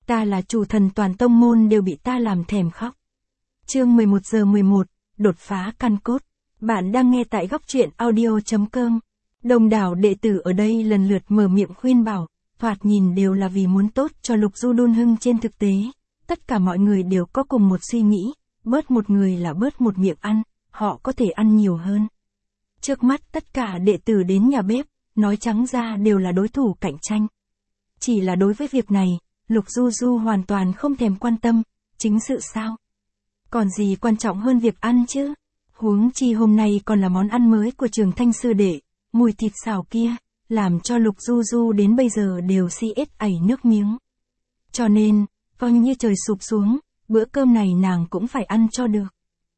Ta là chủ thần toàn tông môn đều bị ta làm thèm khóc. Chương 11 giờ 11, đột phá căn cốt. Bạn đang nghe tại góc truyện audio.com. Đông đảo đệ tử ở đây lần lượt mở miệng khuyên bảo, thoạt nhìn đều là vì muốn tốt cho Lục Du đôn hưng. Trên thực tế, tất cả mọi người đều có cùng một suy nghĩ, bớt một người là bớt một miệng ăn, họ có thể ăn nhiều hơn. Trước mắt tất cả đệ tử đến nhà bếp, nói trắng ra đều là đối thủ cạnh tranh. Chỉ là đối với việc này, Lục Du hoàn toàn không thèm quan tâm, chính sự sao? Còn gì quan trọng hơn việc ăn chứ? Huống chi hôm nay còn là món ăn mới của Trường Thanh sư đệ, mùi thịt xào kia, làm cho Lục Du đến bây giờ đều si ết ảy nước miếng. Cho nên, coi như trời sụp xuống, bữa cơm này nàng cũng phải ăn cho được.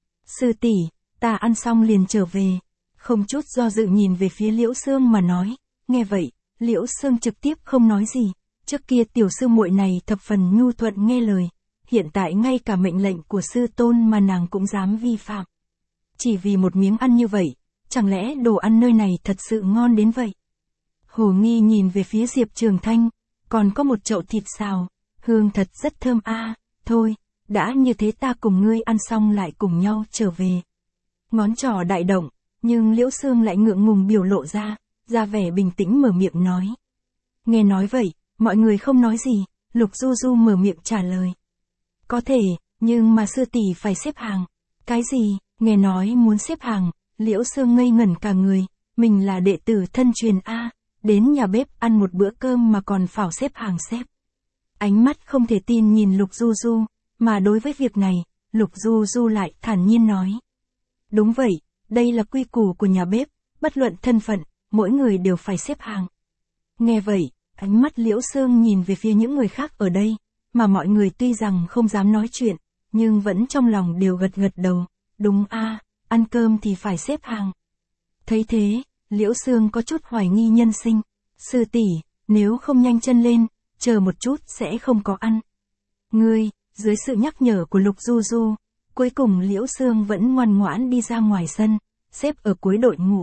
Sư tỷ, ta ăn xong liền trở về. Không chút do dự nhìn về phía Liễu Xương mà nói. Nghe vậy, Liễu Xương trực tiếp không nói gì. Trước kia tiểu sư muội này thập phần nhu thuận nghe lời. Hiện tại ngay cả mệnh lệnh của sư tôn mà nàng cũng dám vi phạm. Chỉ vì một miếng ăn như vậy, chẳng lẽ đồ ăn nơi này thật sự ngon đến vậy? Hồ Nghi nhìn về phía Diệp Trường Thanh, còn có một chậu thịt xào, hương thật rất thơm a. Thôi, đã như thế ta cùng ngươi ăn xong lại cùng nhau trở về. Ngón trỏ đại động, nhưng Liễu Xương lại ngượng ngùng biểu lộ ra vẻ bình tĩnh mở miệng nói. Nghe nói vậy, mọi người không nói gì, Lục Du mở miệng trả lời. Có thể, nhưng mà sư tỷ phải xếp hàng. Cái gì? Nghe nói muốn xếp hàng, Liễu Xương ngây ngẩn cả người, mình là đệ tử thân truyền a, đến nhà bếp ăn một bữa cơm mà còn phải xếp hàng xếp. Ánh mắt không thể tin nhìn Lục Du, mà đối với việc này, Lục Du lại thản nhiên nói. Đúng vậy, đây là quy củ của nhà bếp, bất luận thân phận, mỗi người đều phải xếp hàng. Nghe vậy, ánh mắt Liễu Xương nhìn về phía những người khác ở đây, mà mọi người tuy rằng không dám nói chuyện, nhưng vẫn trong lòng đều gật gật đầu. Đúng a, ăn cơm thì phải xếp hàng. Thấy thế, Liễu Xương có chút hoài nghi nhân sinh. Sư tỷ, nếu không nhanh chân lên, chờ một chút sẽ không có ăn. Ngươi, dưới sự nhắc nhở của Lục Du, cuối cùng Liễu Xương vẫn ngoan ngoãn đi ra ngoài sân, xếp ở cuối đội ngũ.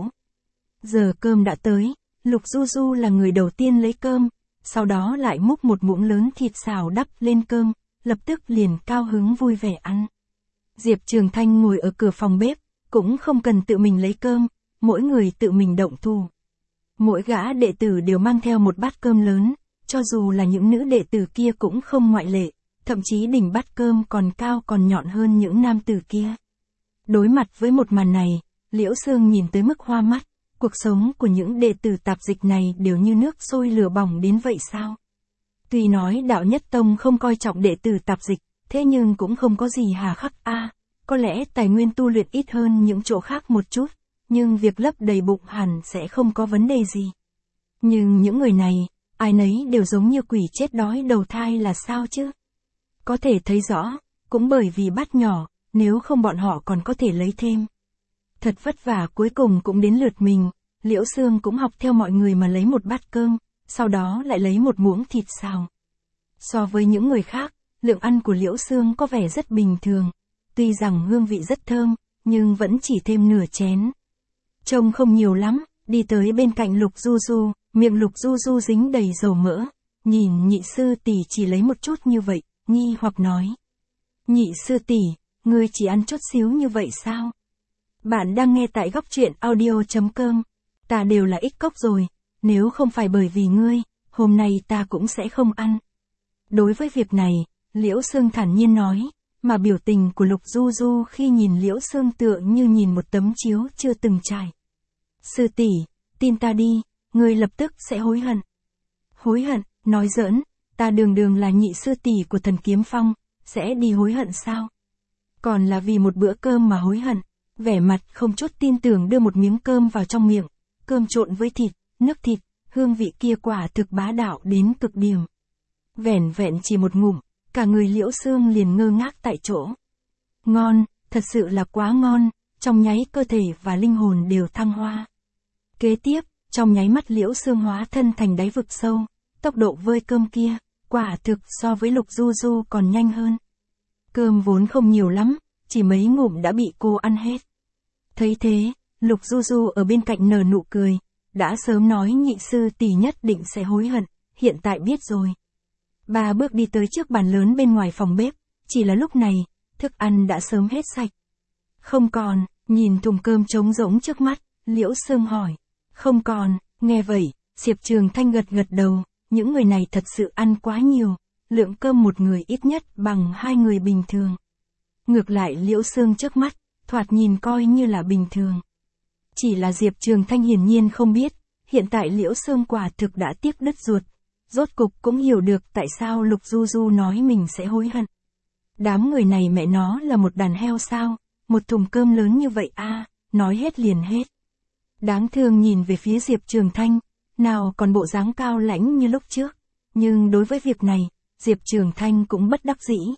Giờ cơm đã tới, Lục Du là người đầu tiên lấy cơm, sau đó lại múc một muỗng lớn thịt xào đắp lên cơm, lập tức liền cao hứng vui vẻ ăn. Diệp Trường Thanh ngồi ở cửa phòng bếp, cũng không cần tự mình lấy cơm, mỗi người tự mình động thủ. Mỗi gã đệ tử đều mang theo một bát cơm lớn, cho dù là những nữ đệ tử kia cũng không ngoại lệ, thậm chí đỉnh bát cơm còn cao còn nhọn hơn những nam tử kia. Đối mặt với một màn này, Liễu Xương nhìn tới mức hoa mắt, cuộc sống của những đệ tử tạp dịch này đều như nước sôi lửa bỏng đến vậy sao? Tuy nói đạo nhất tông không coi trọng đệ tử tạp dịch, thế nhưng cũng không có gì hà khắc a. Có lẽ tài nguyên tu luyện ít hơn những chỗ khác một chút, nhưng việc lấp đầy bụng hẳn sẽ không có vấn đề gì. Nhưng những người này, ai nấy đều giống như quỷ chết đói đầu thai là sao chứ? Có thể thấy rõ, cũng bởi vì bát nhỏ, nếu không bọn họ còn có thể lấy thêm. Thật vất vả cuối cùng cũng đến lượt mình, Liễu Xương cũng học theo mọi người mà lấy một bát cơm, sau đó lại lấy một muỗng thịt xào. So với những người khác, lượng ăn của Liễu Xương có vẻ rất bình thường. Tuy rằng hương vị rất thơm, nhưng vẫn chỉ thêm nửa chén. Trông không nhiều lắm, đi tới bên cạnh Lục Du, miệng Lục Du dính đầy dầu mỡ, nhìn nhị sư tỷ chỉ lấy một chút như vậy, nghi hoặc nói. Nhị sư tỷ, ngươi chỉ ăn chút xíu như vậy sao? Bạn đang nghe tại góc truyện audio.com. Ta đều là ít cốc rồi, nếu không phải bởi vì ngươi, hôm nay ta cũng sẽ không ăn. Đối với việc này, Liễu Xương thản nhiên nói. Mà biểu tình của Lục Du khi nhìn Liễu Xương tựa như nhìn một tấm chiếu chưa từng trải. Sư tỷ, tin ta đi, ngươi lập tức sẽ hối hận. Hối hận, nói giỡn, ta đường là nhị sư tỷ của Thần Kiếm Phong, sẽ đi hối hận sao? Còn là vì một bữa cơm mà hối hận, vẻ mặt không chút tin tưởng đưa một miếng cơm vào trong miệng, cơm trộn với thịt, nước thịt, hương vị kia quả thực bá đạo đến cực điểm. Vẻn vẹn chỉ một ngụm, cả người Liễu Xương liền ngơ ngác tại chỗ. Ngon, thật sự là quá ngon, trong nháy cơ thể và linh hồn đều thăng hoa. Kế tiếp, trong nháy mắt Liễu Xương hóa thân thành đáy vực sâu, tốc độ vơi cơm kia, quả thực so với Lục Du còn nhanh hơn. Cơm vốn không nhiều lắm, chỉ mấy ngụm đã bị cô ăn hết. Thấy thế, Lục Du ở bên cạnh nở nụ cười, đã sớm nói nhị sư tỷ nhất định sẽ hối hận, hiện tại biết rồi. Ba bước đi tới trước bàn lớn bên ngoài phòng bếp, chỉ là lúc này, thức ăn đã sớm hết sạch. Không còn, nhìn thùng cơm trống rỗng trước mắt, Liễu Sương hỏi. Không còn, nghe vậy, Diệp Trường Thanh gật gật đầu, những người này thật sự ăn quá nhiều, lượng cơm một người ít nhất bằng 2 người bình thường. Ngược lại Liễu Sương trước mắt, thoạt nhìn coi như là bình thường. Chỉ là Diệp Trường Thanh hiển nhiên không biết, hiện tại Liễu Sương quả thực đã tiếc đứt ruột. Rốt cục cũng hiểu được tại sao Lục Du Du nói mình sẽ hối hận. Đám người này mẹ nó là một đàn heo sao, một thùng cơm lớn như vậy a, nói hết liền hết. Đáng thương nhìn về phía Diệp Trường Thanh, nào còn bộ dáng cao lãnh như lúc trước, nhưng đối với việc này, Diệp Trường Thanh cũng bất đắc dĩ.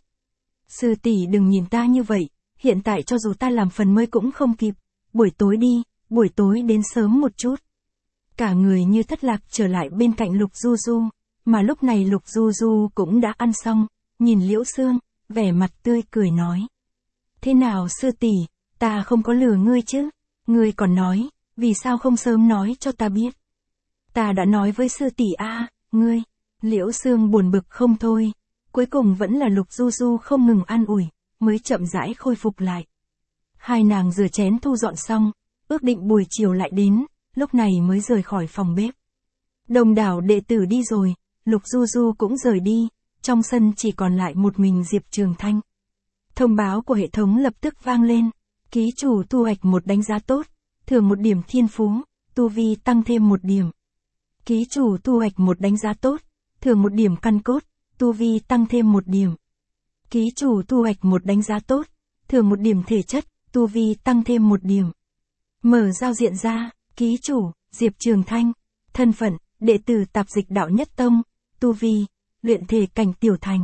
Sư tỷ đừng nhìn ta như vậy, hiện tại cho dù ta làm phần mới cũng không kịp, buổi tối đi, buổi tối đến sớm một chút. Cả người như thất lạc trở lại bên cạnh Lục Du Du, mà lúc này Lục Du Du cũng đã ăn xong, nhìn Liễu Sương, vẻ mặt tươi cười nói. Thế nào sư tỷ, ta không có lừa ngươi chứ, ngươi còn nói, vì sao không sớm nói cho ta biết. Ta đã nói với sư tỷ a, ngươi, Liễu Sương buồn bực không thôi, cuối cùng vẫn là Lục Du Du không ngừng an ủi, mới chậm rãi khôi phục lại. Hai nàng rửa chén thu dọn xong, ước định buổi chiều lại đến, lúc này mới rời khỏi phòng bếp. Đông đảo đệ tử đi rồi, Lục Du Du cũng rời đi, trong sân chỉ còn lại một mình Diệp Trường Thanh. Thông báo của hệ thống lập tức vang lên, ký chủ thu hoạch một đánh giá tốt, thưởng 1 điểm thiên phú, tu vi tăng thêm 1 điểm. Ký chủ thu hoạch một đánh giá tốt, thưởng 1 điểm căn cốt, tu vi tăng thêm 1 điểm. Ký chủ thu hoạch một đánh giá tốt, thưởng 1 điểm thể chất, tu vi tăng thêm 1 điểm. Mở giao diện ra, ký chủ, Diệp Trường Thanh, thân phận, đệ tử tạp dịch đạo nhất tông, tu vi, luyện thể cảnh tiểu thành.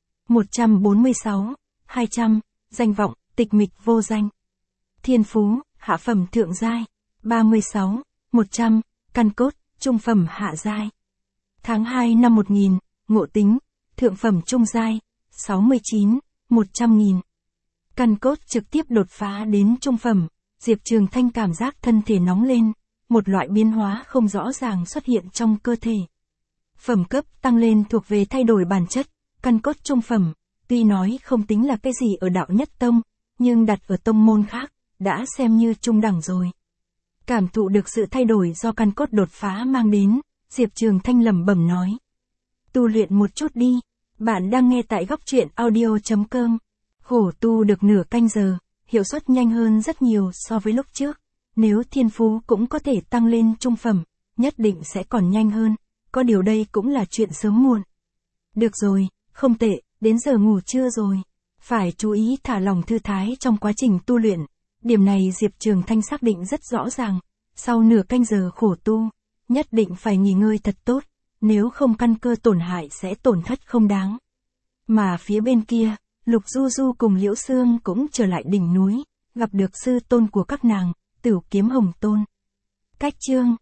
146, 200, danh vọng, tịch mịch vô danh. Thiên phú, hạ phẩm thượng giai, 36, 100, căn cốt, trung phẩm hạ giai. Tháng 2 năm 1000, ngộ tính, thượng phẩm trung giai, 69, 100.000. Căn cốt trực tiếp đột phá đến trung phẩm, Diệp Trường Thanh cảm giác thân thể nóng lên, một loại biến hóa không rõ ràng xuất hiện trong cơ thể. Phẩm cấp tăng lên thuộc về thay đổi bản chất, căn cốt trung phẩm, tuy nói không tính là cái gì ở đạo nhất tông, nhưng đặt ở tông môn khác, đã xem như trung đẳng rồi. Cảm thụ được sự thay đổi do căn cốt đột phá mang đến, Diệp Trường Thanh lẩm bẩm nói. Tu luyện một chút đi, bạn đang nghe tại góc truyện audio.com. Khổ tu được nửa canh giờ, hiệu suất nhanh hơn rất nhiều so với lúc trước. Nếu thiên phú cũng có thể tăng lên trung phẩm, nhất định sẽ còn nhanh hơn, có điều đây cũng là chuyện sớm muộn. Được rồi, không tệ, đến giờ ngủ trưa rồi. Phải chú ý thả lỏng thư thái trong quá trình tu luyện. Điểm này Diệp Trường Thanh xác định rất rõ ràng. Sau nửa canh giờ khổ tu, nhất định phải nghỉ ngơi thật tốt, nếu không căn cơ tổn hại sẽ tổn thất không đáng. Mà phía bên kia, Lục Du Du cùng Liễu Sương cũng trở lại đỉnh núi, gặp được sư tôn của các nàng, Tửu Kiếm Hồng Tôn. Cách chương